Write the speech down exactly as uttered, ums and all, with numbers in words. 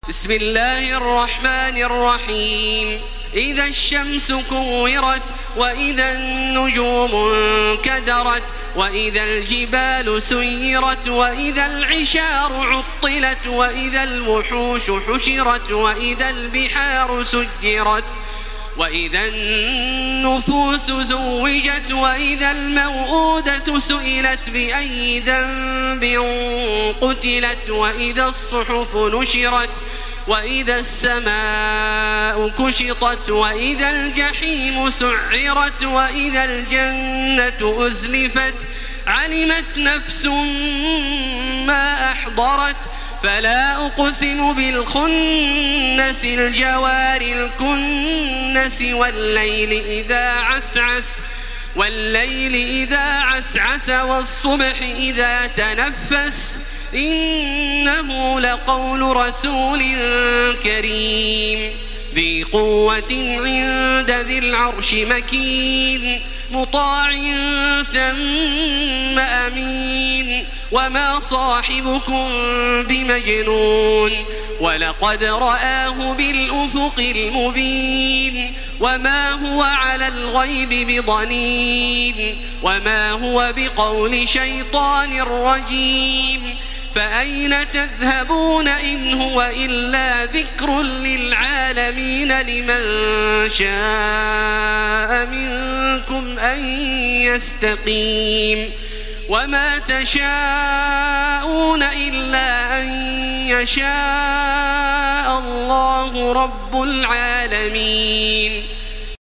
بسم الله الرحمن الرحيم. إذا الشمس كورت وإذا النجوم انكدرت وإذا الجبال سيرت وإذا العشار عطلت وإذا الوحوش حشرت وإذا البحار سجرت وإذا النفوس زوجت وإذا الموءودة سئلت بأي ذنب قتلت وإذا الصحف نشرت وإذا السماء كشطت وإذا الجحيم سعرت وإذا الجنة أزلفت علمت نفس ما أحضرت فلا أقسم بالخنس الجوار الكنس والليل إذا عسعس والليل إذا عسعس والصبح إذا تنفس إنه لقول رسول كريم ذي قوة عند ذي العرش مكين مطاع ثم أمين وما صاحبكم بمجنون ولقد رآه بالأفق المبين وما هو على الغيب بضنين وما هو بقول شيطان رجيم فأين تذهبون إن هو إلا ذكر للعالمين لمن شاء منكم أن يستقيم وما تشاءون إلا أن يشاء الله رب العالمين.